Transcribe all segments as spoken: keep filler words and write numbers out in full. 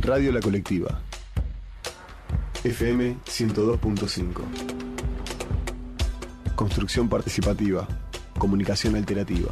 Radio La Colectiva. F M ciento dos punto cinco. Construcción participativa. Comunicación alternativa.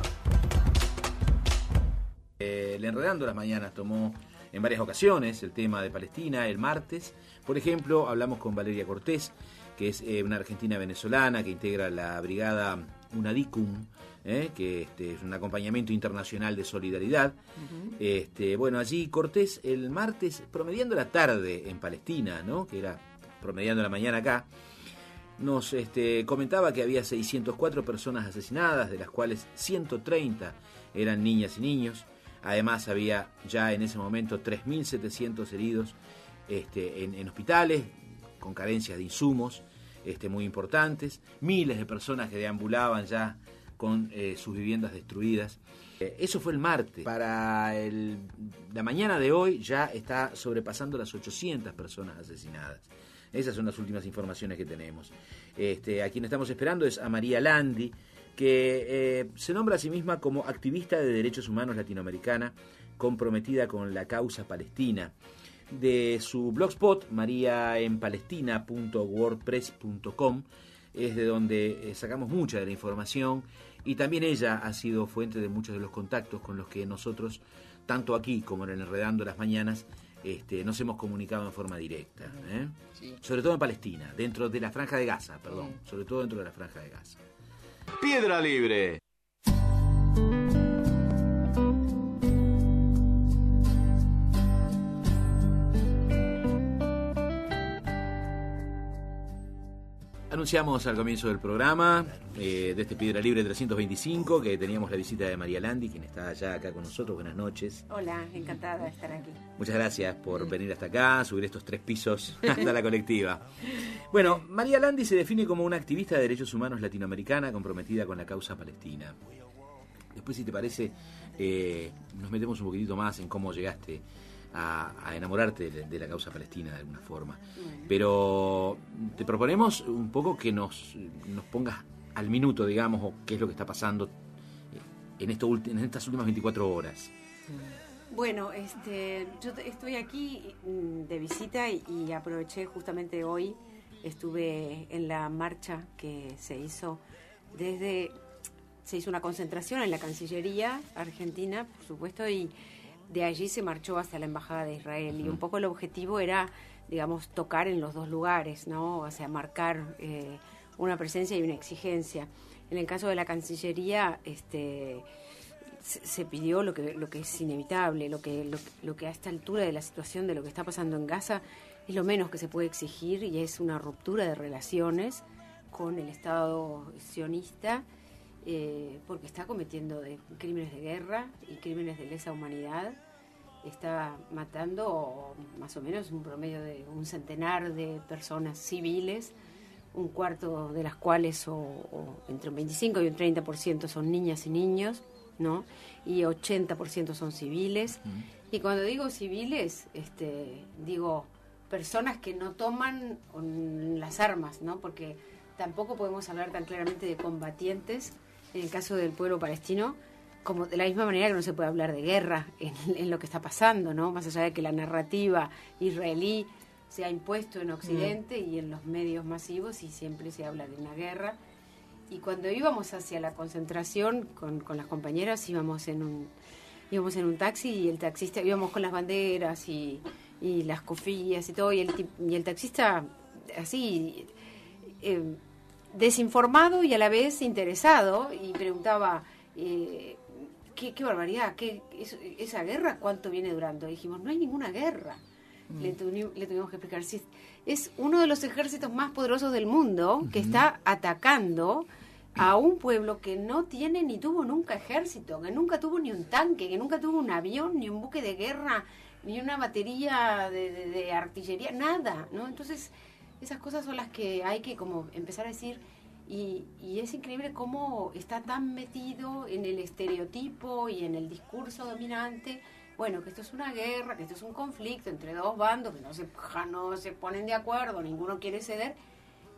Eh, el Enredando las Mañanas tomó en varias ocasiones el tema de Palestina. El martes, por ejemplo, hablamos con Valeria Cortés, que es eh, una argentina venezolana que integra la brigada UNADICUM, eh, que este, es un acompañamiento internacional de solidaridad. Uh-huh. Este, bueno, allí Cortés el martes, promediando la tarde en Palestina, ¿no?, que era promediando la mañana acá, nos este, comentaba que había seiscientas cuatro personas asesinadas, de las cuales ciento treinta eran niñas y niños. Además había ya en ese momento tres mil setecientos heridos este, en, en hospitales, con carencias de insumos este, muy importantes, miles de personas que deambulaban ya con eh, sus viviendas destruidas. Eh, eso fue el martes. Para el, la mañana de hoy ya está sobrepasando las ochocientas personas asesinadas. Esas son las últimas informaciones que tenemos. Este, a quien estamos esperando es a María Landi, que eh, se nombra a sí misma como activista de derechos humanos latinoamericana, comprometida con la causa palestina. De su blogspot, maria en palestina punto wordpress punto com, es de donde eh, sacamos mucha de la información, y también ella ha sido fuente de muchos de los contactos con los que nosotros, tanto aquí como en el Enredando las Mañanas, este, nos hemos comunicado en forma directa, ¿eh? Sí. Sobre todo en Palestina, dentro de la Franja de Gaza, perdón, sí. sobre todo dentro de la Franja de Gaza. Piedra Libre. Anunciamos al comienzo del programa eh, de este Piedra Libre trescientos veinticinco que teníamos la visita de María Landi, quien está ya acá con nosotros. Buenas noches. Hola, encantada de estar aquí. Muchas gracias por venir hasta acá, subir estos tres pisos hasta la colectiva. Bueno, María Landi se define como una activista de derechos humanos latinoamericana comprometida con la causa palestina. Después, si te parece, eh, nos metemos un poquitito más en cómo llegaste A, a enamorarte de, de la causa palestina de alguna forma. Bueno. Pero te proponemos un poco que nos, nos pongas al minuto, digamos, o qué es lo que está pasando en, esto, en estas últimas veinticuatro horas. Bueno, este, yo estoy aquí de visita y, y aproveché justamente hoy, estuve en la marcha que se hizo desde, se hizo una concentración en la Cancillería Argentina, por supuesto, y de allí se marchó hasta la Embajada de Israel, y un poco el objetivo era, digamos, tocar en los dos lugares, ¿no? O sea, marcar eh, una presencia y una exigencia. En el caso de la Cancillería, este, se, se pidió lo que lo que es inevitable, lo que lo, lo que a esta altura de la situación de lo que está pasando en Gaza es lo menos que se puede exigir, y es una ruptura de relaciones con el Estado sionista. Eh, porque está cometiendo de, crímenes de guerra y crímenes de lesa humanidad. Está matando más o menos un promedio de un centenar de personas civiles, un cuarto de las cuales, o, o entre un veinticinco y un treinta por ciento son niñas y niños, ¿no? Y ochenta por ciento son civiles. Mm. Y cuando digo civiles, este, digo personas que no toman las armas, ¿no? Porque tampoco podemos hablar tan claramente de combatientes en el caso del pueblo palestino, como de la misma manera que no se puede hablar de guerra en, en lo que está pasando, ¿no? Más allá de que la narrativa israelí se ha impuesto en Occidente mm. y en los medios masivos, y siempre se habla de una guerra. Y cuando íbamos hacia la concentración con, con las compañeras, íbamos en un íbamos en un taxi, y el taxista, íbamos con las banderas y, y las cofías y todo, y el, y el taxista así... Eh, desinformado y a la vez interesado, y preguntaba eh, ¿qué, qué barbaridad, qué, es, esa guerra cuánto viene durando. Y dijimos, no hay ninguna guerra. Mm. Le, tu, le tuvimos que explicar, si es uno de los ejércitos más poderosos del mundo, uh-huh, que está atacando a un pueblo que no tiene ni tuvo nunca ejército, que nunca tuvo ni un tanque, que nunca tuvo un avión, ni un buque de guerra, ni una batería de, de, de artillería, nada, ¿no? Entonces esas cosas son las que hay que como empezar a decir, y, y es increíble cómo está tan metido en el estereotipo y en el discurso dominante, bueno, que esto es una guerra, que esto es un conflicto entre dos bandos que no se, no se ponen de acuerdo, ninguno quiere ceder,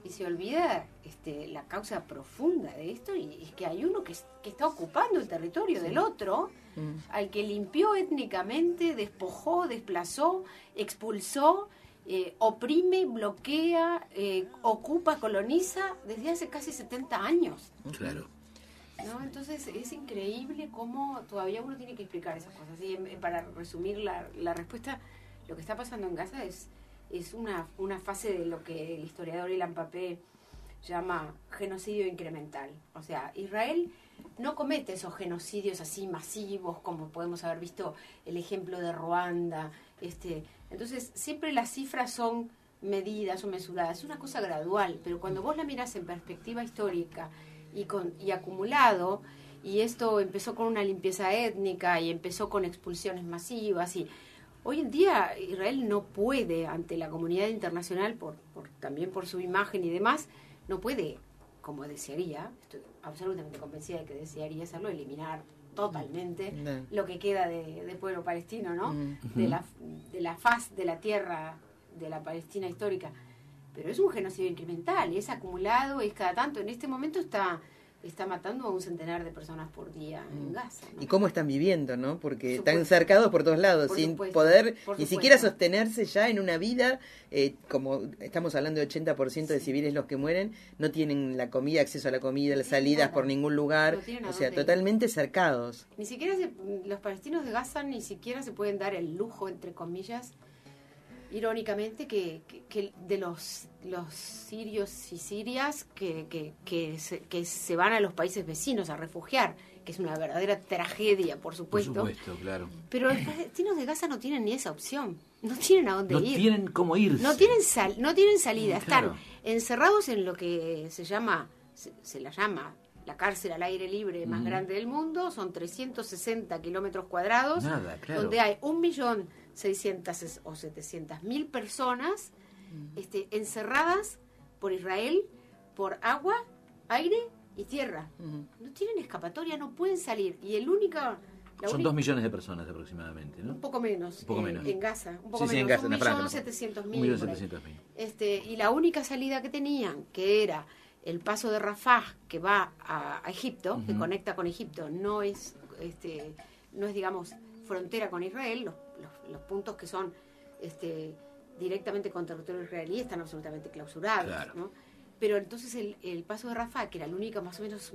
y se olvida este, la causa profunda de esto, y es que hay uno que, que está ocupando el territorio sí. del otro, mm. al que limpió étnicamente, despojó, desplazó, expulsó, eh, oprime, bloquea, eh, ocupa, coloniza desde hace casi setenta años. Claro. ¿No? Entonces es increíble cómo todavía uno tiene que explicar esas cosas. Y para resumir la, la respuesta, lo que está pasando en Gaza es es una, una fase de lo que el historiador Ilan Pappé llama genocidio incremental. O sea, Israel no comete esos genocidios así masivos como podemos haber visto el ejemplo de Ruanda. Este, entonces, siempre las cifras son medidas o mesuradas. Es una cosa gradual, pero cuando vos la mirás en perspectiva histórica y, con, y acumulado, y esto empezó con una limpieza étnica y empezó con expulsiones masivas y hoy en día Israel no puede, ante la comunidad internacional, por, por también por su imagen y demás, no puede, como desearía, estoy absolutamente convencida de que desearía hacerlo, eliminar totalmente no. lo que queda de, de pueblo palestino, ¿no? Uh-huh. De la, de la faz de la tierra de la Palestina histórica. Pero es un genocidio incremental, es acumulado, es cada tanto. En este momento está... está matando a un centenar de personas por día en Gaza, ¿no? ¿Y cómo están viviendo, no? Porque están cercados por todos lados, por sin supuesto, poder ni siquiera sostenerse ya en una vida, eh, como estamos hablando de ochenta por ciento sí. de civiles los que mueren, no tienen la comida, acceso a la comida, las salidas nada. por ningún lugar, no o sea, totalmente ir. cercados. Ni siquiera se, los palestinos de Gaza ni siquiera se pueden dar el lujo, entre comillas, irónicamente, que, que, que de los los sirios y sirias que, que, que, se, que se van a los países vecinos a refugiar, que es una verdadera tragedia, por supuesto. Por supuesto, claro. Pero los palestinos de Gaza no tienen ni esa opción, no tienen a dónde no ir. No tienen cómo irse. No tienen, sal, no tienen salida, claro. están encerrados en lo que se llama, se, se la llama la cárcel al aire libre más mm. grande del mundo, son trescientos sesenta kilómetros cuadrados, Nada, claro. donde hay un millón seiscientas o setecientas mil personas mm. este, encerradas por Israel, por agua, aire y tierra. Mm. No tienen escapatoria, no pueden salir. Y el único... Son única, dos millones de personas aproximadamente, ¿no? Un poco menos. Un poco eh, menos. En Gaza. Un poco sí, menos. Sí, en Gaza, un en millón setecientos mil. Un millón setecientos mil. Este, y la única salida que tenían, que era el paso de Rafah, que va a, a Egipto, uh-huh. que conecta con Egipto, no es, este, no es digamos, frontera con Israel. Los, los, los puntos que son este, directamente con territorio israelí están absolutamente clausurados, claro. ¿no? Pero entonces el, el paso de Rafah, que era la única más o menos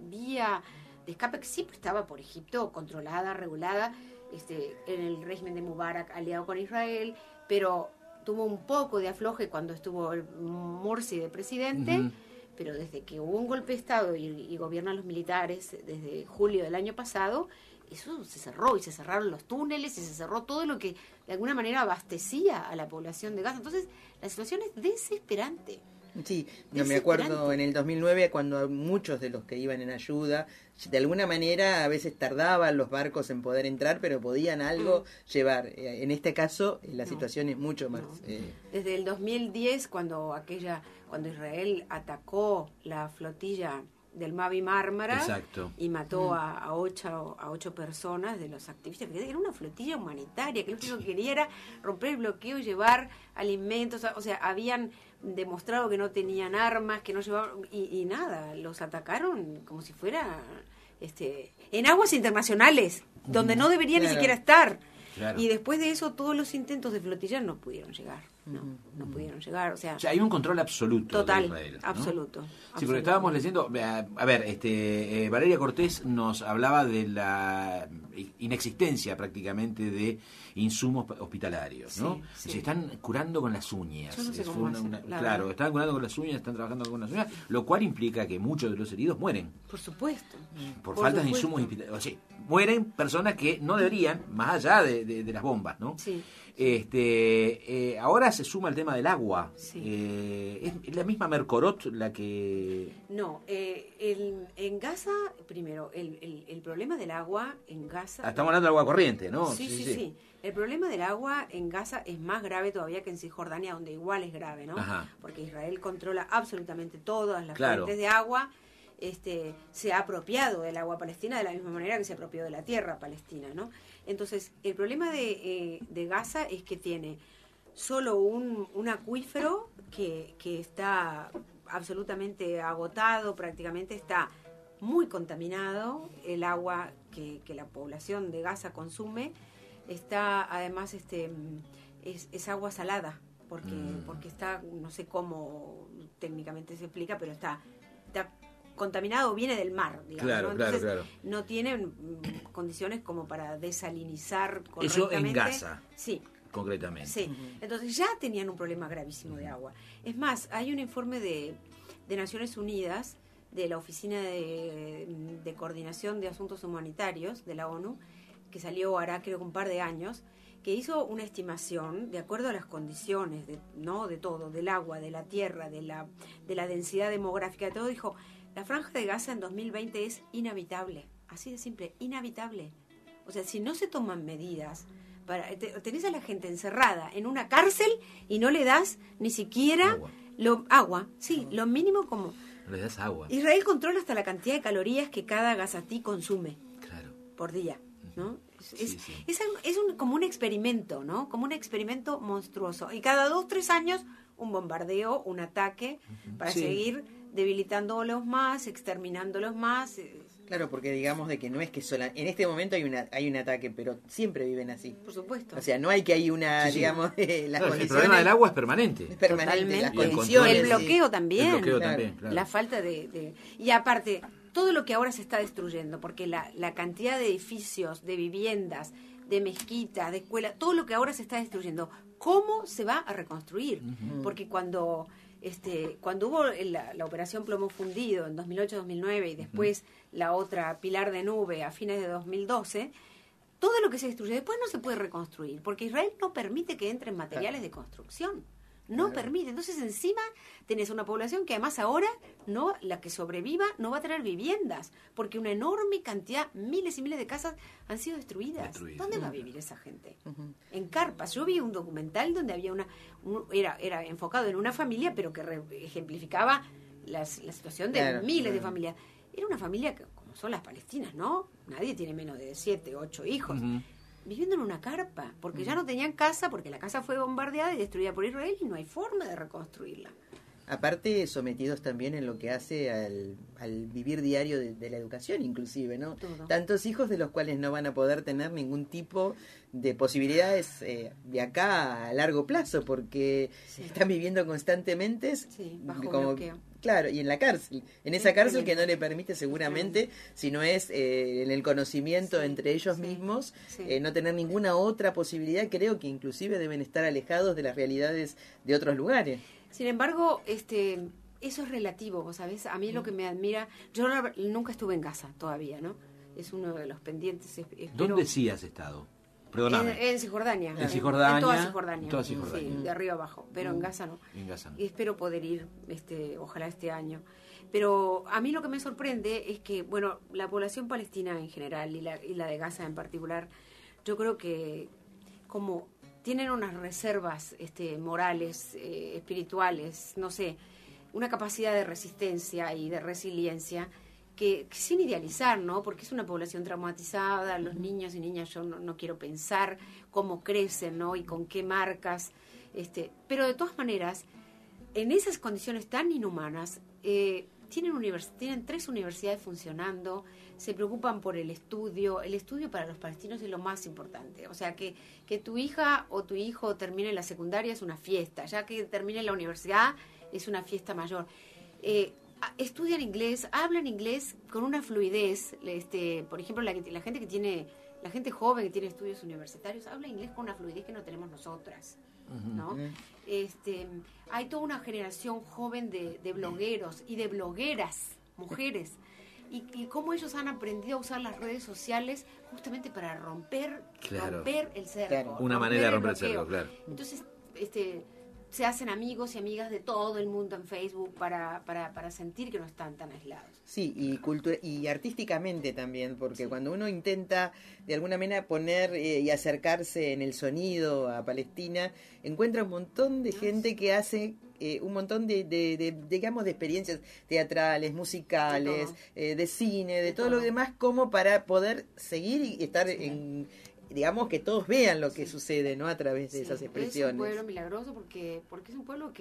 vía de escape, que siempre estaba por Egipto, controlada, regulada, este, en el régimen de Mubarak, aliado con Israel, pero tuvo un poco de afloje cuando estuvo el Morsi de presidente, uh-huh. pero desde que hubo un golpe de Estado y, y gobiernan los militares desde julio del año pasado, eso se cerró y se cerraron los túneles y se cerró todo lo que de alguna manera abastecía a la población de Gaza. Entonces la situación es desesperante. Sí, no me acuerdo en el dos mil nueve cuando muchos de los que iban en ayuda, de alguna manera a veces tardaban los barcos en poder entrar, pero podían algo mm. llevar. En este caso la no, situación es mucho más. No. Eh... Desde el dos mil diez, cuando aquella, cuando Israel atacó la flotilla del Mavi Mármara Exacto. y mató mm. a, a ocho a ocho personas de los activistas, era una flotilla humanitaria que lo único que quería era romper el bloqueo, llevar alimentos, o sea, habían demostrado que no tenían armas, que no llevaban y, y nada, los atacaron como si fuera este en aguas internacionales donde no deberían claro. ni siquiera estar. Claro. Y después de eso todos los intentos de flotillar no pudieron llegar. No, no pudieron llegar, o sea... O sea, hay un control absoluto total, de Israel, ¿no? absoluto. Sí, absoluto. porque estábamos leyendo... A ver, este eh, Valeria Cortés nos hablaba de la inexistencia prácticamente de insumos hospitalarios, ¿no? Sí, sí. Se están curando con las uñas. Yo no sé es cómo una, hacen, una, claro, verdad. Están curando con las uñas, están trabajando con las uñas, lo cual implica que muchos de los heridos mueren. Por supuesto. Por, Por falta supuesto. de insumos hospitalarios. O sea, mueren personas que no deberían, más allá de, de, de las bombas, ¿no? Sí. Este, eh, ahora se suma el tema del agua. Sí. Eh, ¿es, ¿Es la misma Mercorot la que...? No, eh, el, en Gaza, primero, el, el, el problema del agua en Gaza... Ah, estamos hablando de agua corriente, ¿no? Sí sí, sí, sí, sí. El problema del agua en Gaza es más grave todavía que en Cisjordania, donde igual es grave, ¿no? Ajá. Porque Israel controla absolutamente todas las claro. fuentes de agua. Este, se ha apropiado del agua palestina de la misma manera que se apropió de la tierra palestina, ¿no? Entonces, el problema de, eh, de Gaza es que tiene solo un, un acuífero que, que está absolutamente agotado, prácticamente está muy contaminado. El agua que, que la población de Gaza consume está además este es, es agua salada, porque mm. porque está, no sé cómo técnicamente se explica, pero está, está contaminado, viene del mar, digamos, claro, ¿no? Entonces, claro, claro. no tienen mm, condiciones como para desalinizar correctamente. Eso en Gaza. Sí. Concretamente. Sí, entonces ya tenían un problema gravísimo de agua. Es más, hay un informe de, de Naciones Unidas, de la Oficina de, de Coordinación de Asuntos Humanitarios de la ONU, que salió hará creo que un par de años, que hizo una estimación de acuerdo a las condiciones de, no de todo, del agua, de la tierra, de la, de la densidad demográfica, de todo. Dijo, la Franja de Gaza en dos mil veinte es inhabitable, así de simple, inhabitable. O sea, si no se toman medidas, para, tenés a la gente encerrada en una cárcel y no le das ni siquiera agua, lo, agua sí, agua. Lo mínimo como... No le das agua. Israel controla hasta la cantidad de calorías que cada gazatí consume claro. por día, ¿no? Es, sí, es, sí. es, es un, como un experimento, ¿no? Como un experimento monstruoso. Y cada dos, tres años, un bombardeo, un ataque, uh-huh. para sí. seguir debilitándolos más, exterminándolos más. Claro, porque digamos de que no es que sola, en este momento hay una hay un ataque, pero siempre viven así. Por supuesto. O sea, no hay que hay una, sí, sí. digamos, eh, las claro, condiciones. El problema del agua es permanente. Es permanente. Totalmente. Las condiciones. El bloqueo sí. también. El bloqueo claro. también, claro. La falta de, de... Y aparte, todo lo que ahora se está destruyendo, porque la, la cantidad de edificios, de viviendas, de mezquitas, de escuelas, todo lo que ahora se está destruyendo, ¿cómo se va a reconstruir? Uh-huh. Porque cuando... Este, cuando hubo la, la operación Plomo Fundido en dos mil ocho dos mil nueve y después uh-huh. la otra Pilar de Nube a fines de dos mil doce, todo lo que se destruye después no se puede reconstruir, porque Israel no permite que entren materiales de construcción, no claro. permite. Entonces encima tenés una población que además ahora no, la que sobreviva no va a tener viviendas, porque una enorme cantidad, miles y miles de casas han sido destruidas. Destruido. ¿Dónde uh-huh. va a vivir esa gente? Uh-huh. En carpas. Yo vi un documental donde había una, un, era, era enfocado en una familia, pero que re, ejemplificaba las, la situación de claro, miles claro. de familias. Era una familia que, como son las palestinas, ¿no? Nadie tiene menos de siete, ocho hijos. Uh-huh. Viviendo en una carpa, porque uh-huh. ya no tenían casa, porque la casa fue bombardeada y destruida por Israel y no hay forma de reconstruirla. Aparte, sometidos también en lo que hace al, al vivir diario de, de la educación, inclusive, ¿no? Todo. Tantos hijos de los cuales no van a poder tener ningún tipo de posibilidades eh, de acá a largo plazo, porque sí. están viviendo constantemente sí, bajo como, bloqueo. Claro, y en la cárcel, en esa cárcel que no le permite seguramente, si no es eh, en el conocimiento sí, entre ellos sí, mismos, sí. Eh, no tener ninguna otra posibilidad. Creo que inclusive deben estar alejados de las realidades de otros lugares. Sin embargo, este, eso es relativo, ¿vos sabés? A mí lo que me admira, yo no, nunca estuve en Gaza todavía, ¿no? Es uno de los pendientes. Espero, ¿Dónde sí has estado? Perdóname. En, en Cisjordania. En Cisjordania. En toda Cisjordania. En toda Cisjordania. Sí, de arriba abajo, pero mm. en Gaza no. En Gaza no. Y espero poder ir, este, ojalá este año. Pero a mí lo que me sorprende es que, bueno, la población palestina en general y la, y la de Gaza en particular, yo creo que como tienen unas reservas este, morales, eh, espirituales, no sé, una capacidad de resistencia y de resiliencia que, que sin idealizar, ¿no? Porque es una población traumatizada, los niños y niñas, yo no, no quiero pensar cómo crecen, ¿no? Y con qué marcas, este, pero de todas maneras, en esas condiciones tan inhumanas, eh, tienen, univers- tienen tres universidades funcionando, se preocupan por el estudio. El estudio para los palestinos es lo más importante. O sea, que, que tu hija o tu hijo termine la secundaria es una fiesta. Ya que termine la universidad es una fiesta mayor. Eh, estudian inglés, hablan inglés con una fluidez. Este, por ejemplo, la, la gente que tiene, la gente joven que tiene estudios universitarios habla inglés con una fluidez que no tenemos nosotras, ¿no? Uh-huh. Este, hay toda una generación joven de, de blogueros y de blogueras, mujeres. Y, y cómo ellos han aprendido a usar las redes sociales justamente para romper, claro. romper el cerco. Claro. Una manera de romper el cerco, claro. Entonces, este, se hacen amigos y amigas de todo el mundo en Facebook para, para, para sentir que no están tan aislados. Sí, y cultura y artísticamente también, porque sí. cuando uno intenta de alguna manera poner eh, y acercarse en el sonido a Palestina, encuentra un montón de gente que hace eh, un montón de, de, de, digamos, de experiencias teatrales, musicales, de, eh, de cine, de, de todo, todo lo demás, como para poder seguir y estar sí. en... digamos que todos vean lo que sí. sucede, ¿no? A través de sí. esas expresiones. Es un pueblo milagroso porque porque es un pueblo que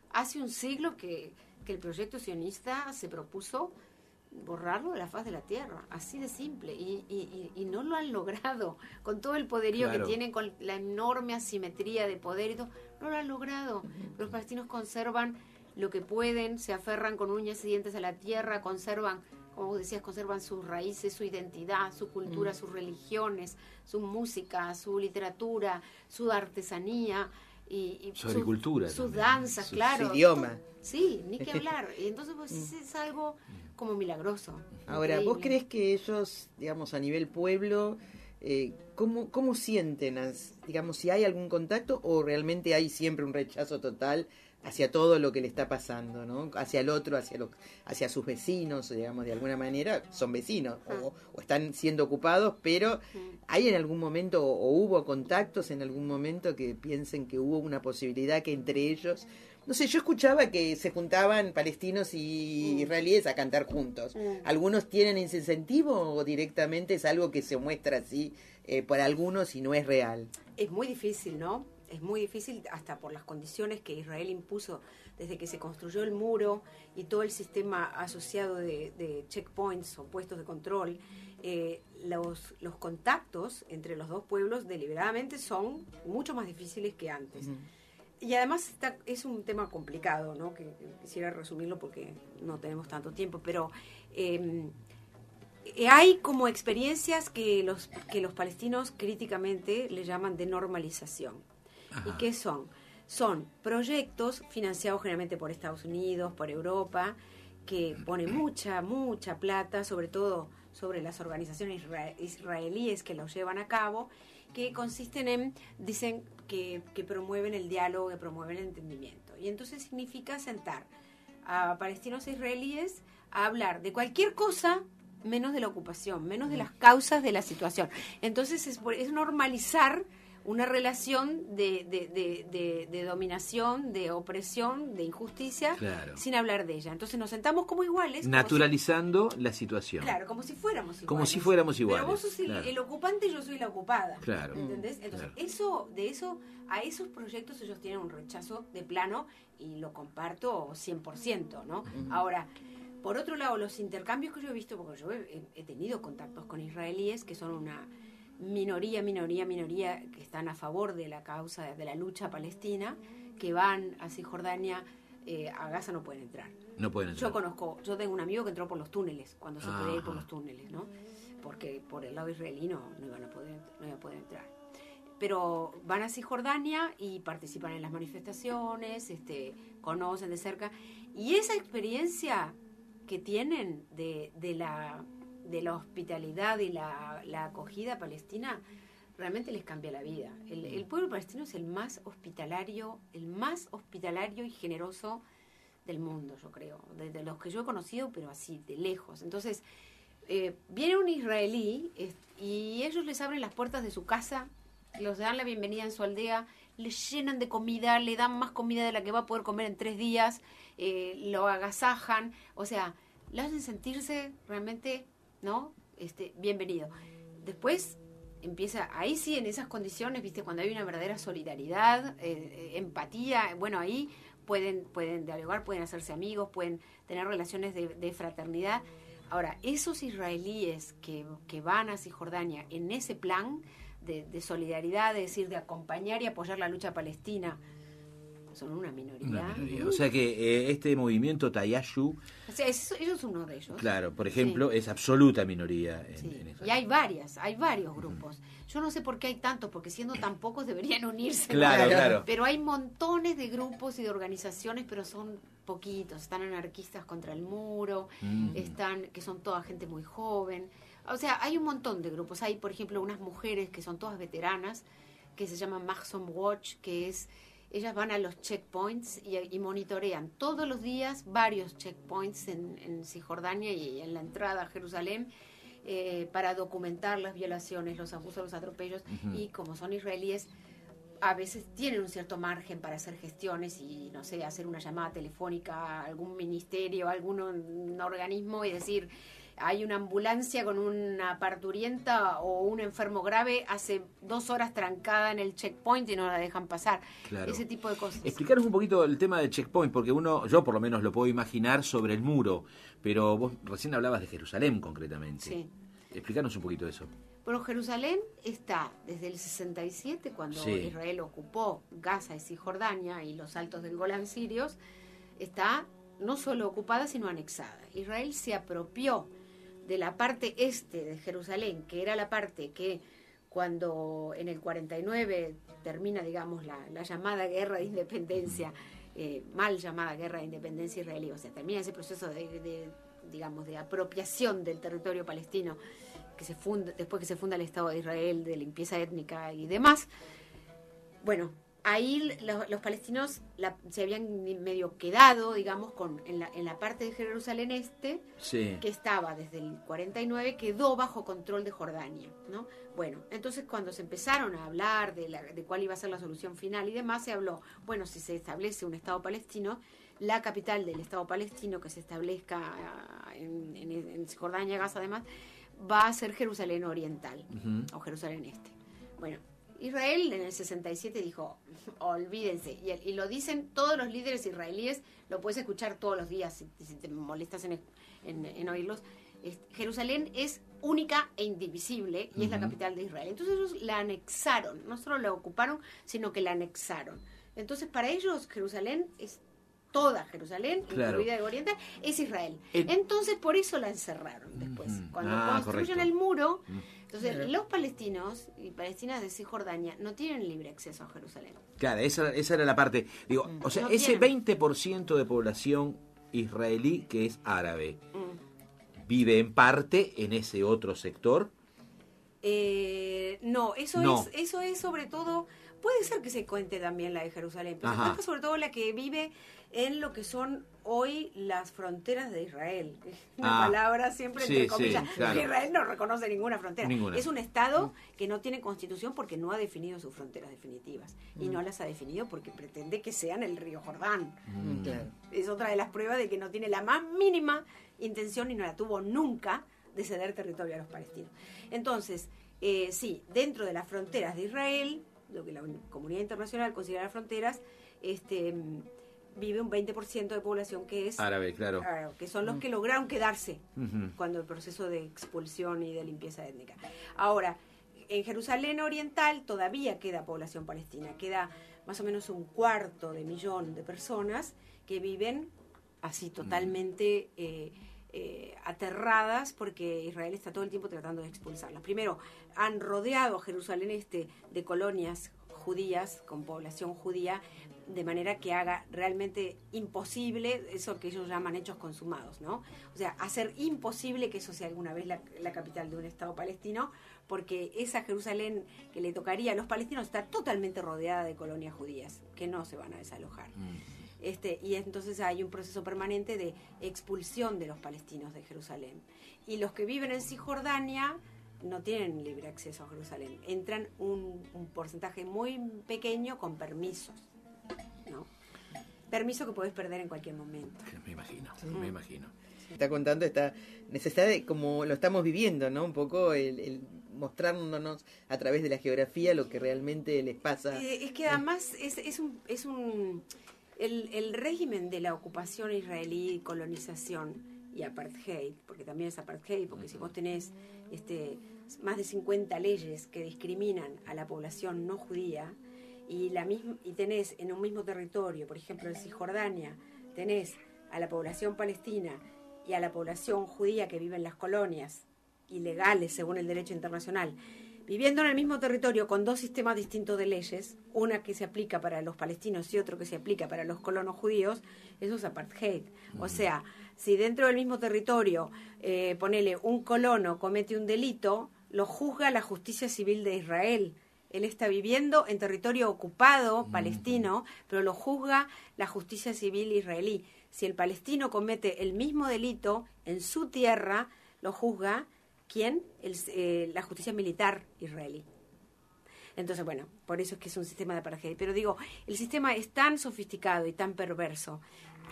hace un siglo que, que el proyecto sionista se propuso borrarlo de la faz de la tierra, así de simple, y, y, y no lo han logrado, con todo el poderío claro. que tienen, con la enorme asimetría de poder y todo, no lo han logrado. Los palestinos conservan lo que pueden, se aferran con uñas y dientes a la tierra, conservan, como vos decías, conservan sus raíces, su identidad, su cultura, mm. sus religiones, su música, su literatura, su artesanía, y, y su agricultura, sus danzas, su, claro. Su idioma. Sí, ni que hablar. Y entonces pues, es algo como milagroso. Ahora, increíble. ¿vos crees que ellos, digamos, a nivel pueblo, eh, ¿cómo, cómo sienten, digamos, si hay algún contacto o realmente hay siempre un rechazo total hacia todo lo que le está pasando, ¿no? Hacia el otro, hacia lo, hacia sus vecinos, digamos, de alguna manera son vecinos ah. o, o están siendo ocupados, pero ¿hay en algún momento o, o hubo contactos en algún momento que piensen que hubo una posibilidad que entre ellos... No sé, yo escuchaba que se juntaban palestinos y mm. israelíes a cantar juntos. Mm. ¿Algunos tienen ese incentivo o directamente es algo que se muestra así eh, por algunos y no es real? Es muy difícil, ¿no? Es muy difícil hasta por las condiciones que Israel impuso desde que se construyó el muro y todo el sistema asociado de, de checkpoints o puestos de control. Eh, los, los contactos entre los dos pueblos deliberadamente son mucho más difíciles que antes. Mm. Y además está, es un tema complicado, ¿no? Que, que quisiera resumirlo porque no tenemos tanto tiempo, pero eh, hay como experiencias que los, que los palestinos críticamente le llaman de normalización. Ajá. ¿Y qué son? Son proyectos financiados generalmente por Estados Unidos, por Europa, que ponen mucha, mucha plata, sobre todo sobre las organizaciones israelíes que los llevan a cabo, que consisten en, dicen que, que promueven el diálogo, que promueven el entendimiento. Y entonces significa sentar a palestinos e israelíes a hablar de cualquier cosa menos de la ocupación, menos de las causas de la situación. Entonces es, es normalizar una relación de, de, de, de, de dominación, de opresión, de injusticia, claro. sin hablar de ella. Entonces nos sentamos como iguales. Naturalizando como si, la situación. Claro, como si fuéramos iguales. Como si fuéramos iguales. Pero vos sos claro. el, el ocupante y yo soy la ocupada. Claro. ¿Entendés? Entonces, claro. eso, de eso, a esos proyectos ellos tienen un rechazo de plano y lo comparto cien por ciento, ¿no? Uh-huh. Ahora, por otro lado, los intercambios que yo he visto, porque yo he, he tenido contactos con israelíes que son una minoría, minoría, minoría que están a favor de la causa de la lucha palestina, que van a Cisjordania, eh, a Gaza no pueden entrar. No pueden entrar. Yo conozco, yo tengo un amigo que entró por los túneles, cuando se podía ir por los túneles, ¿no? Porque por el lado israelí no, no iban a poder, no iban a poder entrar. Pero van a Cisjordania y participan en las manifestaciones, este, conocen de cerca, y esa experiencia que tienen de, de la de la hospitalidad y la, la acogida palestina realmente les cambia la vida. El, el pueblo palestino es el más hospitalario, el más hospitalario y generoso del mundo, yo creo, de, de los que yo he conocido, pero así, de lejos. Entonces, eh, viene un israelí eh, y ellos les abren las puertas de su casa, los dan la bienvenida en su aldea, les llenan de comida, le dan más comida de la que va a poder comer en tres días, eh, lo agasajan, o sea, le hacen sentirse realmente, ¿no? Este, bienvenido. Después empieza, ahí sí, en esas condiciones, viste, cuando hay una verdadera solidaridad, eh, empatía, bueno, ahí pueden, pueden dialogar, pueden hacerse amigos, pueden tener relaciones de, de fraternidad. Ahora, esos israelíes que, que van a Cisjordania en ese plan de, de solidaridad, es decir, de acompañar y apoyar la lucha palestina, son una minoría. Una minoría. O sea que eh, este movimiento Tayashu... O sea, es, ellos son uno de ellos. Claro, por ejemplo, sí. es absoluta minoría. En, sí. en y hay varias, hay varios grupos. Uh-huh. Yo no sé por qué hay tantos, porque siendo tan pocos deberían unirse. Claro, ¿no? claro. Pero hay montones de grupos y de organizaciones, pero son poquitos. Están anarquistas contra el muro, uh-huh. están que son toda gente muy joven. O sea, hay un montón de grupos. Hay, por ejemplo, unas mujeres que son todas veteranas, que se llaman Maxim Watch, que es... Ellas van a los checkpoints y, y monitorean todos los días varios checkpoints en, en Cisjordania y en la entrada a Jerusalén eh, para documentar las violaciones, los abusos, los atropellos. Uh-huh. Y como son israelíes, a veces tienen un cierto margen para hacer gestiones y, no sé, hacer una llamada telefónica a algún ministerio, a algún un organismo y decir, hay una ambulancia con una parturienta o un enfermo grave hace dos horas trancada en el checkpoint y no la dejan pasar. Claro. Ese tipo de cosas. Explicaros un poquito el tema del checkpoint, porque uno, yo por lo menos lo puedo imaginar sobre el muro, pero vos recién hablabas de Jerusalén concretamente. Sí. Explícanos un poquito eso. Bueno, Jerusalén está desde el sesenta y siete, cuando sí. Israel ocupó Gaza y Cisjordania y los altos del Golán sirios, está no solo ocupada, sino anexada. Israel se apropió de la parte este de Jerusalén, que era la parte que cuando en el cuarenta y nueve termina, digamos, la, la llamada guerra de independencia, eh, mal llamada guerra de independencia israelí, o sea, termina ese proceso de, de digamos, de apropiación del territorio palestino, que se funda, después que se funda el Estado de Israel, de limpieza étnica y demás. Bueno, ahí los, los palestinos la, se habían medio quedado, digamos, con en la, en la parte de Jerusalén Este, sí. que estaba desde el cuarenta y nueve, quedó bajo control de Jordania, ¿no? Bueno, entonces cuando se empezaron a hablar de, la, de cuál iba a ser la solución final y demás, se habló, bueno, si se establece un Estado palestino, la capital del Estado palestino que se establezca en, en, en Jordania, Gaza, además, va a ser Jerusalén Oriental, uh-huh. o Jerusalén Este. Bueno, Israel en el sesenta y siete dijo, olvídense, y, y lo dicen todos los líderes israelíes, lo puedes escuchar todos los días si, si te molestas en, en, en oírlos. Es, Jerusalén es única e indivisible y uh-huh. es la capital de Israel. Entonces ellos la anexaron, no solo la ocuparon, sino que la anexaron. Entonces para ellos Jerusalén es toda Jerusalén, claro. incluida de Oriente, es Israel. El... Entonces por eso la encerraron después. Uh-huh. Cuando ah, construyen correcto. el muro, uh-huh. entonces uh-huh. los palestinos y palestinas de Cisjordania no tienen libre acceso a Jerusalén. Claro, esa, esa era la parte. Digo, uh-huh. o sea, no ese tienen. veinte por ciento de población israelí que es árabe, uh-huh. ¿vive en parte en ese otro sector? Eh, no, eso no. es eso es sobre todo, puede ser que se cuente también la de Jerusalén, pero se cuenta sobre todo la que vive en lo que son hoy las fronteras de Israel. Una ah, palabra siempre sí, entre comillas. Sí, claro. Israel no reconoce ninguna frontera. Ninguna. Es un Estado que no tiene constitución porque no ha definido sus fronteras definitivas. Mm. Y no las ha definido porque pretende que sean el río Jordán. Mm. Claro. Es otra de las pruebas de que no tiene la más mínima intención y no la tuvo nunca de ceder territorio a los palestinos. Entonces, eh, sí, dentro de las fronteras de Israel, lo que la comunidad internacional considera fronteras, este... vive un veinte por ciento de población que es árabe, claro. árabe, que son los que lograron quedarse uh-huh. cuando el proceso de expulsión y de limpieza étnica. Ahora, en Jerusalén Oriental todavía queda población palestina, queda más o menos un cuarto de millón de personas que viven así totalmente eh, eh, aterradas porque Israel está todo el tiempo tratando de expulsarlas. Primero, han rodeado a Jerusalén Este de colonias judías, con población judía, de manera que haga realmente imposible eso que ellos llaman hechos consumados, ¿no? O sea, hacer imposible que eso sea alguna vez la, la capital de un Estado palestino, porque esa Jerusalén que le tocaría a los palestinos está totalmente rodeada de colonias judías, que no se van a desalojar. Mm. Este, y entonces hay un proceso permanente de expulsión de los palestinos de Jerusalén. Y los que viven en Cisjordania no tienen libre acceso a Jerusalén. Entran un, un porcentaje muy pequeño con permisos, ¿no? Permiso que podés perder en cualquier momento. Me imagino, sí. me imagino. Está contando esta necesidad de, como lo estamos viviendo, ¿no? Un poco el, el mostrándonos a través de la geografía lo que realmente les pasa. Eh, es que además es, es un... Es un el, el régimen de la ocupación israelí, colonización y apartheid, porque también es apartheid, porque si vos tenés este, más de cincuenta leyes que discriminan a la población no judía, y, la misma, y tenés en un mismo territorio, por ejemplo en Cisjordania, tenés a la población palestina y a la población judía que vive en las colonias ilegales según el derecho internacional, viviendo en el mismo territorio con dos sistemas distintos de leyes, una que se aplica para los palestinos y otro que se aplica para los colonos judíos, eso es apartheid. Uh-huh. O sea, si dentro del mismo territorio, eh, ponele, un colono comete un delito, lo juzga la justicia civil de Israel. Él está viviendo en territorio ocupado uh-huh. palestino, pero lo juzga la justicia civil israelí. Si el palestino comete el mismo delito en su tierra, lo juzga ¿quién? El, eh, la justicia militar israelí. Entonces, bueno, por eso es que es un sistema de apartheid. Pero digo, el sistema es tan sofisticado y tan perverso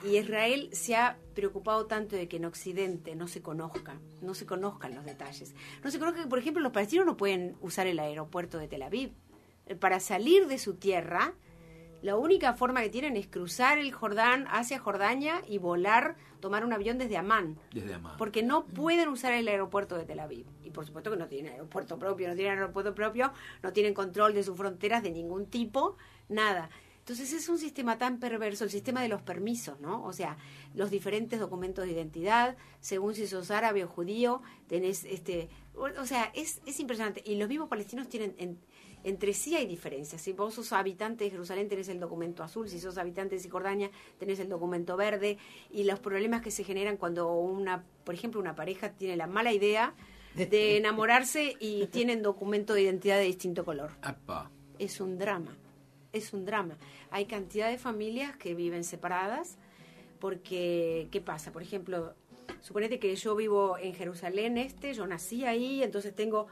y Israel se ha preocupado tanto de que en Occidente no se conozca, no se conozcan los detalles. No se conozca que, por ejemplo, los palestinos no pueden usar el aeropuerto de Tel Aviv. Para salir de su tierra, la única forma que tienen es cruzar el Jordán hacia Jordania y volar, tomar un avión desde Amán. Desde Amán. Porque no pueden usar el aeropuerto de Tel Aviv. Y por supuesto que no tienen aeropuerto propio, no tienen aeropuerto propio, no tienen control de sus fronteras de ningún tipo, nada. Entonces es un sistema tan perverso, el sistema de los permisos, ¿no? O sea, los diferentes documentos de identidad, según si sos árabe o judío, tenés este... O sea, es, es impresionante. Y los mismos palestinos tienen... En, entre sí hay diferencias. Si vos sos habitante de Jerusalén, tenés el documento azul. Si sos habitante de Cisjordania, tenés el documento verde. Y los problemas que se generan cuando, una, por ejemplo, una pareja tiene la mala idea de enamorarse y tienen documento de identidad de distinto color. Apa. Es un drama. Es un drama. Hay cantidad de familias que viven separadas porque, ¿qué pasa? Por ejemplo, suponete que yo vivo en Jerusalén Este, yo nací ahí, entonces tengo...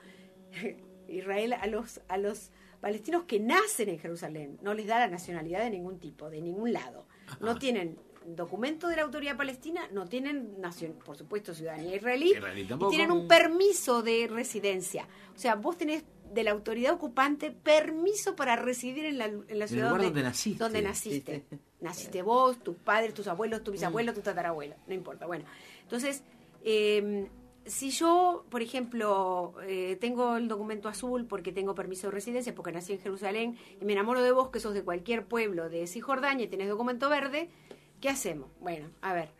Israel a los a los palestinos que nacen en Jerusalén no les da la nacionalidad de ningún tipo, de ningún lado. Ajá. No tienen documento de la autoridad palestina, no tienen, nacion, por supuesto, ciudadanía israelí, israelí y tienen un permiso de residencia. O sea, vos tenés de la autoridad ocupante permiso para residir en la, en la ciudad donde, donde naciste. Donde naciste. Naciste vos, tus padres, tus abuelos, tus bisabuelos, tus tatarabuelos, no importa. Bueno, entonces... Eh, Si yo, por ejemplo, eh, tengo el documento azul porque tengo permiso de residencia, porque nací en Jerusalén, y me enamoro de vos, que sos de cualquier pueblo de Cisjordania y tenés documento verde, ¿qué hacemos? Bueno, a ver,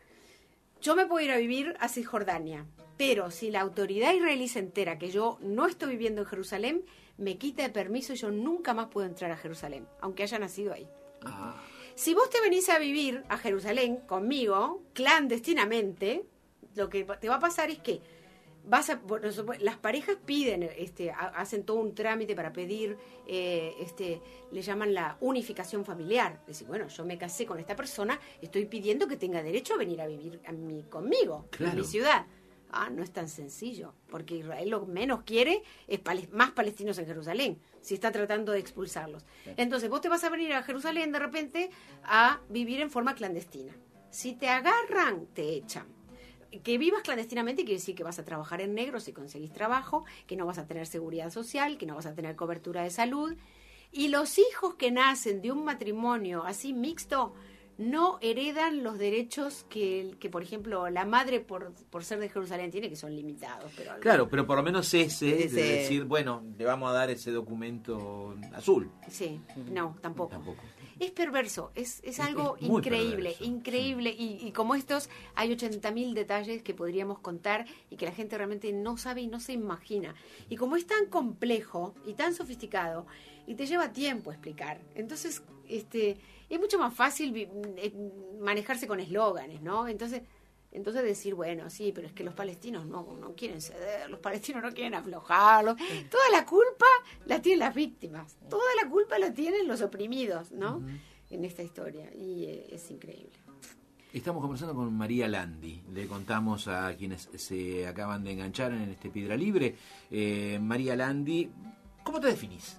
yo me puedo ir a vivir a Cisjordania, pero si la autoridad israelí se entera que yo no estoy viviendo en Jerusalén, me quita el permiso y yo nunca más puedo entrar a Jerusalén, aunque haya nacido ahí. Ah. Si vos te venís a vivir a Jerusalén conmigo, clandestinamente, lo que te va a pasar es que vas a, las parejas piden, este, hacen todo un trámite para pedir, eh, este, le llaman la unificación familiar. Decir, bueno, yo me casé con esta persona, estoy pidiendo que tenga derecho a venir a vivir a mí, conmigo, claro, en mi ciudad. Ah, no es tan sencillo, porque Israel lo menos quiere es pales- más palestinos en Jerusalén, si está tratando de expulsarlos. Entonces vos te vas a venir a Jerusalén de repente a vivir en forma clandestina. Si te agarran, te echan. Que vivas clandestinamente quiere decir que vas a trabajar en negro si conseguís trabajo, que no vas a tener seguridad social, que no vas a tener cobertura de salud. Y los hijos que nacen de un matrimonio así mixto no heredan los derechos que, que por ejemplo, la madre por, por ser de Jerusalén tiene, que son limitados. Pero claro, algo... pero por lo menos ese, ese de decir, bueno, le vamos a dar ese documento azul. Sí, no, tampoco. Tampoco. Es perverso, es, es algo es increíble, perverso. increíble. Sí. Y, y como estos, hay ochenta mil detalles que podríamos contar y que la gente realmente no sabe y no se imagina. Y como es tan complejo y tan sofisticado, y te lleva tiempo explicar, entonces este es mucho más fácil manejarse con eslóganes, ¿no? Entonces... Entonces decir, bueno, sí, pero es que los palestinos no, no quieren ceder, los palestinos no quieren aflojarlos. Toda la culpa la tienen las víctimas, toda la culpa la tienen los oprimidos, ¿no? Uh-huh. En esta historia, y eh, es increíble. Estamos conversando con María Landi, le contamos a quienes se acaban de enganchar en este Piedra Libre. Eh, María Landi, ¿cómo te definís?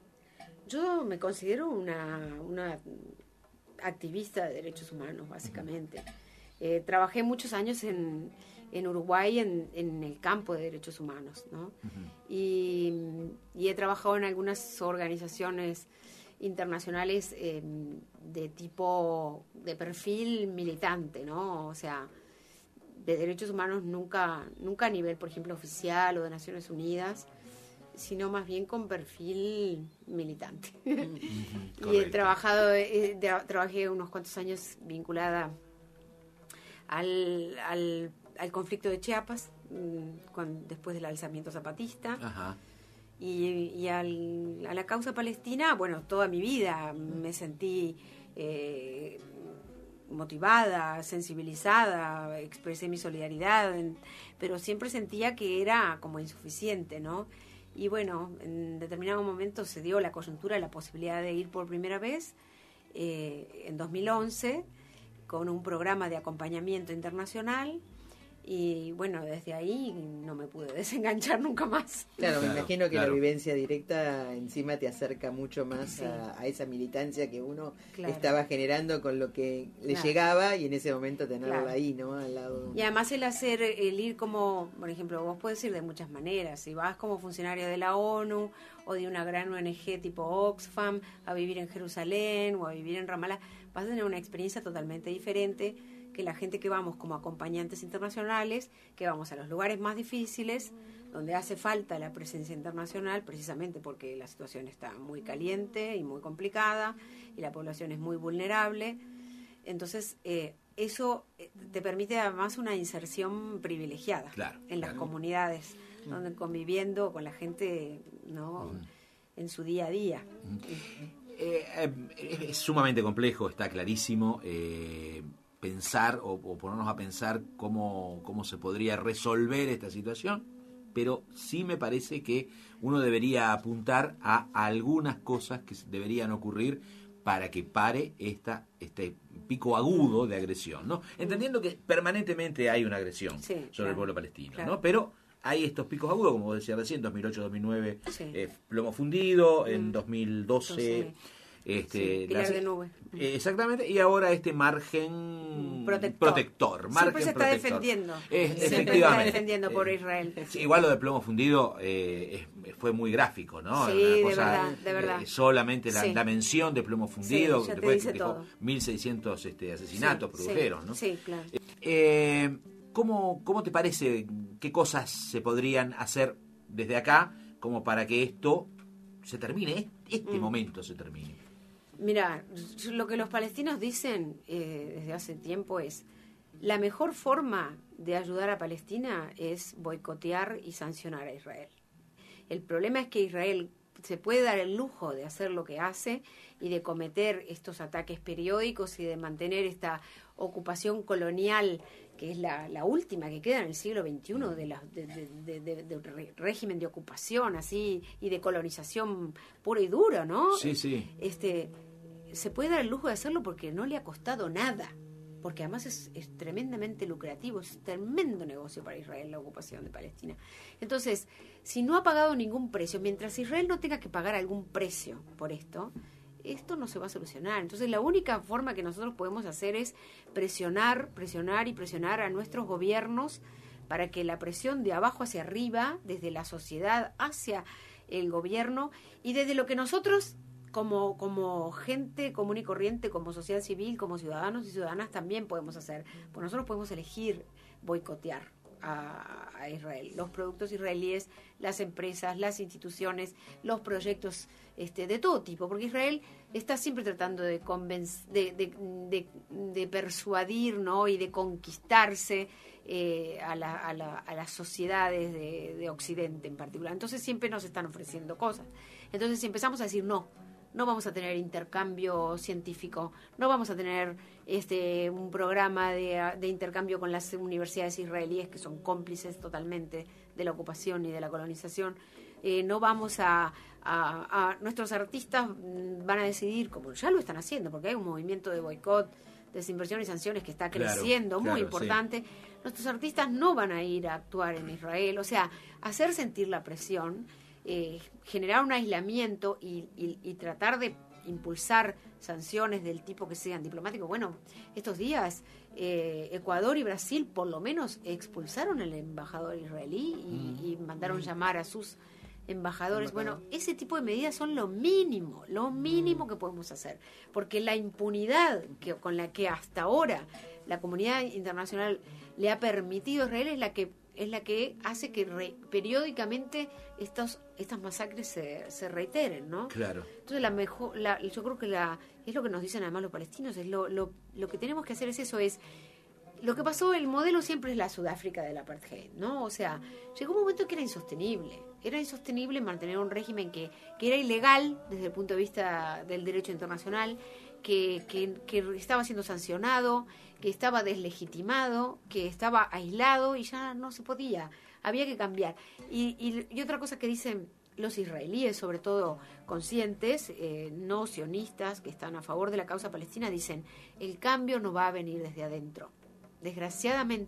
Yo me considero una, una activista de derechos humanos, básicamente. Uh-huh. Eh, trabajé muchos años en, en Uruguay en, en el campo de derechos humanos, ¿no? Uh-huh. y, y he trabajado en algunas organizaciones internacionales eh, de tipo, de perfil militante, ¿no? O sea, de derechos humanos nunca, nunca a nivel, por ejemplo, oficial o de Naciones Unidas, sino más bien con perfil militante. Uh-huh. Y he trabajado, eh, de, trabajé unos cuantos años vinculada Al, al, al conflicto de Chiapas, con, después del alzamiento zapatista. Ajá. Y, y al, a la causa palestina, bueno, toda mi vida me sentí eh, motivada, sensibilizada, expresé mi solidaridad, en, pero siempre sentía que era como insuficiente, ¿no? Y bueno, en determinado momento se dio la coyuntura, la posibilidad de ir por primera vez, eh, en dos mil once, con un programa de acompañamiento internacional, Y bueno, desde ahí no me pude desenganchar nunca más. Claro, Claro, me imagino que claro. la vivencia directa encima te acerca mucho más Sí. a, a esa militancia que uno Claro. estaba generando con lo que le Claro. llegaba, y en ese momento tenerla Claro. ahí, ¿no? Al lado de uno. Y además el hacer, el ir como, por ejemplo, vos puedes ir de muchas maneras. Si vas como funcionario de la ONU o de una gran O N G tipo Oxfam a vivir en Jerusalén o a vivir en Ramallah, vas a tener una experiencia totalmente diferente que la gente que vamos como acompañantes internacionales, que vamos a los lugares más difíciles, donde hace falta la presencia internacional, precisamente porque la situación está muy caliente y muy complicada y la población es muy vulnerable. Entonces, eh, eso te permite además una inserción privilegiada Claro, en las claro. comunidades, donde conviviendo con la gente, ¿no? Ujú. En su día a día. Eh, eh, es sumamente complejo, está clarísimo. Eh, pensar o, o ponernos a pensar cómo, cómo se podría resolver esta situación, pero sí me parece que uno debería apuntar a algunas cosas que deberían ocurrir para que pare esta este pico agudo de agresión, ¿no? Entendiendo que permanentemente hay una agresión Sí, sobre claro, el pueblo palestino, claro. ¿no? Pero hay estos picos agudos, como vos decías recién, dos mil ocho dos mil nueve, Sí. eh, plomo fundido, en Mm. dos mil doce... Entonces, Este, sí, pilar las- de nube. eh, exactamente, y ahora este margen Protector. protector, margen Siempre se está protector. defendiendo. Eh, Siempre se está efectivamente. defendiendo por Eh, Israel. sí, igual lo de plomo fundido eh, es- fue muy gráfico, ¿no? Sí, Una de cosa, verdad, de verdad. eh, solamente la, Sí. la mención de plomo fundido, Sí, ya te después dice dejó todo. mil seiscientos este, asesinatos Sí, produjeron, sí, ¿no? Sí, claro. Eh, ¿cómo, ¿Cómo te parece? ¿Qué cosas se podrían hacer desde acá como para que esto se termine, este Mm. momento se termine? Mira, lo que los palestinos dicen eh, desde hace tiempo es: la mejor forma de ayudar a Palestina es boicotear y sancionar a Israel. El problema es que Israel se puede dar el lujo de hacer lo que hace y de cometer estos ataques periódicos y de mantener esta ocupación colonial, que es la, la última que queda en el siglo veintiuno de la, de, de, de, de, de re- régimen de ocupación así y de colonización puro y duro, ¿no? Sí, sí. Este, se puede dar el lujo de hacerlo porque no le ha costado nada, porque además es, es tremendamente lucrativo, es tremendo negocio para Israel la ocupación de Palestina. Entonces, si no ha pagado ningún precio, mientras Israel no tenga que pagar algún precio por esto, esto no se va a solucionar. Entonces, la única forma que nosotros podemos hacer es presionar, presionar y presionar a nuestros gobiernos para que la presión de abajo hacia arriba, desde la sociedad hacia el gobierno y desde lo que nosotros como, como gente común y corriente, como sociedad civil, como ciudadanos y ciudadanas también podemos hacer. Pues nosotros podemos elegir boicotear a, a Israel, los productos israelíes, las empresas, las instituciones, los proyectos este, de todo tipo, porque Israel está siempre tratando de, convenc- de, de, de, de persuadir, ¿no? Y de conquistarse eh, a, la, a, la, a las sociedades de, de Occidente en particular. Entonces siempre nos están ofreciendo cosas. Entonces si empezamos a decir no, no vamos a tener intercambio científico, no vamos a tener este un programa de, de intercambio con las universidades israelíes que son cómplices totalmente de la ocupación y de la colonización, eh, no vamos a, a, a... Nuestros artistas van a decidir, como ya lo están haciendo, porque hay un movimiento de boicot, desinversión y sanciones que está creciendo, Claro, muy claro, importante. Sí. Nuestros artistas no van a ir a actuar en Israel, o sea, hacer sentir la presión, Eh, generar un aislamiento y, y, y tratar de impulsar sanciones del tipo que sean diplomáticos. Bueno, estos días eh, Ecuador y Brasil por lo menos expulsaron al embajador israelí y, mm. y mandaron mm. llamar a sus embajadores. Bueno, ese tipo de medidas son lo mínimo, lo mínimo mm. que podemos hacer, porque la impunidad que, con la que hasta ahora la comunidad internacional le ha permitido a Israel es la que es la que hace que re, periódicamente estos estas masacres se, se reiteren, ¿no? Claro. Entonces la mejor, la, yo creo que la es lo que nos dicen además los palestinos, es lo, lo, lo que tenemos que hacer es eso, es lo que pasó, el modelo siempre es la Sudáfrica del apartheid, ¿no? O sea, llegó un momento que era insostenible, era insostenible mantener un régimen que, que era ilegal desde el punto de vista del derecho internacional, que, que, que estaba siendo sancionado, que estaba deslegitimado, que estaba aislado y ya no se podía, había que cambiar. Y, y, y otra cosa que dicen los israelíes, sobre todo conscientes, eh, no sionistas, que están a favor de la causa palestina, dicen, el cambio no va a venir desde adentro. Desgraciadamente,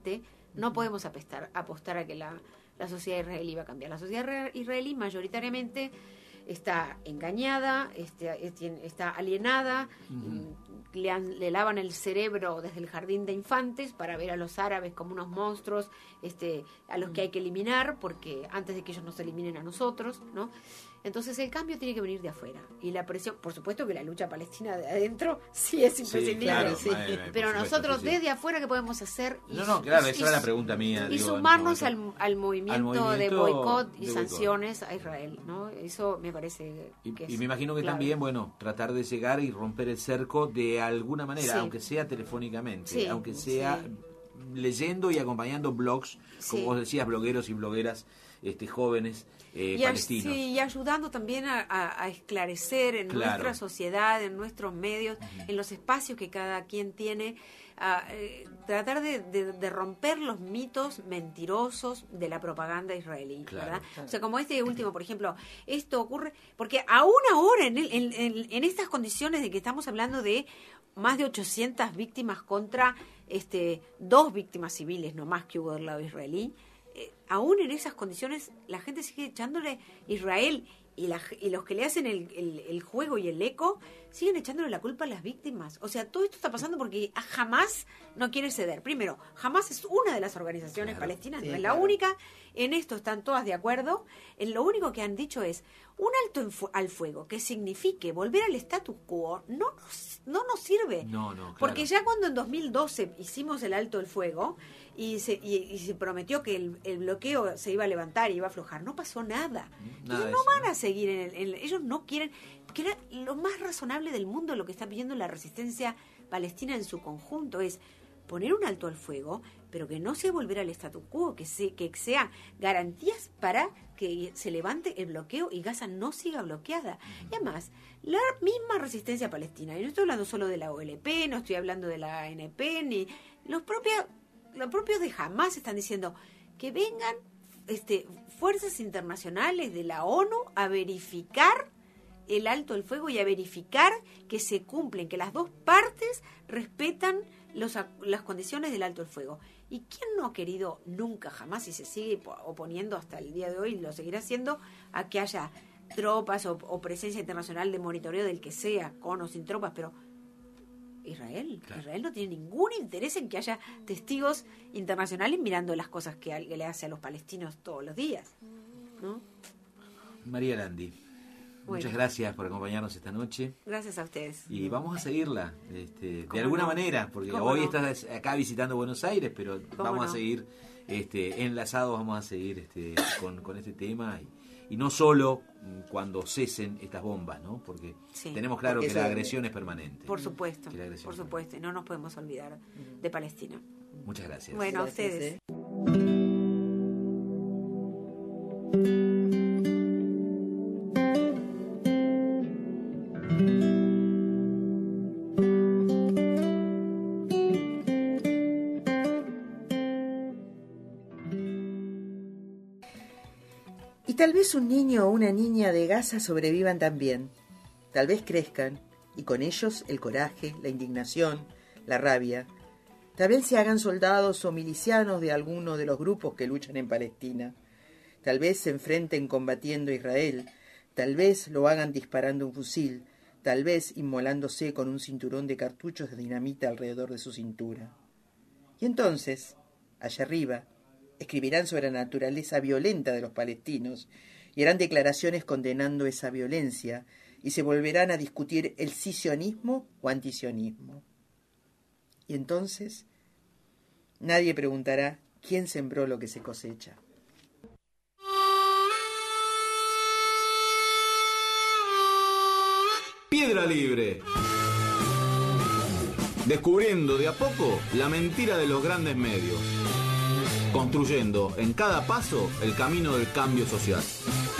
No podemos apostar, apostar a que la, la sociedad israelí va a cambiar. La sociedad israelí mayoritariamente está engañada, este, está alienada, uh-huh. le, han, le lavan el cerebro desde el jardín de infantes para ver a los árabes como unos monstruos este, a los uh-huh. que hay que eliminar, porque antes de que ellos nos eliminen a nosotros, ¿no? Entonces el cambio tiene que venir de afuera. Y la presión, por supuesto que la lucha palestina de adentro sí es imprescindible. Sí, claro, sí. Vale, vale, pero nosotros supuesto, sí, sí. desde afuera, ¿qué podemos hacer? Y, no, no, claro, y, esa era la pregunta mía. Y digo, sumarnos al, al, movimiento al movimiento de boicot y de sanciones boicot. a Israel, ¿no? Eso me parece y, que y es me imagino que clave. También, bueno, tratar de llegar y romper el cerco de alguna manera, sí. aunque sea telefónicamente, sí, aunque sea sí. leyendo y acompañando blogs, como sí. vos decías, blogueros y blogueras este, jóvenes eh, y palestinos. Sí, y ayudando también a, a, a esclarecer en claro. nuestra sociedad, en nuestros medios, uh-huh. en los espacios que cada quien tiene, a, eh, tratar de, de, de romper los mitos mentirosos de la propaganda israelí, claro, ¿verdad? Claro. O sea, como este último, por ejemplo, esto ocurre, porque aún ahora, en, el, en, en, en estas condiciones de que estamos hablando de más de ochocientas víctimas contra este dos víctimas civiles, no más que hubo del lado israelí, eh, aún en esas condiciones la gente sigue echándole Israel y, la, y los que le hacen el, el, el juego y el eco siguen echándole la culpa a las víctimas. O sea, todo esto está pasando porque Hamás no quiere ceder. Primero, Hamás es una de las organizaciones claro, palestinas, sí, no es claro. la única. En esto están todas de acuerdo. En lo único que han dicho es un alto en fu- al fuego que signifique volver al status quo no nos, no nos sirve. No, no, claro. Porque ya cuando en dos mil doce hicimos el alto el fuego y se, y, y se prometió que el, el bloqueo se iba a levantar y iba a aflojar, no pasó nada. nada Entonces no van a seguir en, el, en ellos no quieren, que era lo más razonable del mundo. Lo que está pidiendo la resistencia palestina en su conjunto es poner un alto al fuego, pero que no sea volver al status quo, que, se, que sean garantías para que se levante el bloqueo y Gaza no siga bloqueada. Y además, la misma resistencia palestina, y no estoy hablando solo de la O L P, no estoy hablando de la A N P, ni los propios, los propios de Hamás están diciendo que vengan este, fuerzas internacionales de la ONU a verificar el alto el fuego y a verificar que se cumplen, que las dos partes respetan los, las condiciones del alto el fuego. ¿Y quién no ha querido nunca, jamás, y se sigue oponiendo hasta el día de hoy, y lo seguirá haciendo, a que haya tropas o, o presencia internacional de monitoreo del que sea, con o sin tropas? Pero Israel, claro. Israel no tiene ningún interés en que haya testigos internacionales mirando las cosas que, que le hace a los palestinos todos los días, ¿no? María Landi, bueno. Muchas gracias por acompañarnos esta noche. Gracias a ustedes. Y vamos a seguirla este, de alguna no? manera, porque hoy no? estás acá visitando Buenos Aires, pero vamos no? a seguir este, enlazados, vamos a seguir este, con, con este tema. Y, y no solo cuando cesen estas bombas, ¿no? Porque sí, tenemos claro que la agresión es permanente. Por supuesto, por supuesto. Y no nos podemos olvidar de Palestina. Muchas gracias. Bueno, gracias, a ustedes. ¿eh? Y tal vez un niño o una niña de Gaza sobrevivan también. Tal vez crezcan, y con ellos el coraje, la indignación, la rabia. Tal vez se hagan soldados o milicianos de alguno de los grupos que luchan en Palestina. Tal vez se enfrenten combatiendo a Israel. Tal vez lo hagan disparando un fusil. Tal vez inmolándose con un cinturón de cartuchos de dinamita alrededor de su cintura. Y entonces, allá arriba, escribirán sobre la naturaleza violenta de los palestinos y harán declaraciones condenando esa violencia y se volverán a discutir el sionismo o antisionismo. Y entonces nadie preguntará quién sembró lo que se cosecha. Piedra Libre. Descubriendo de a poco la mentira de los grandes medios. Construyendo en cada paso el camino del cambio social.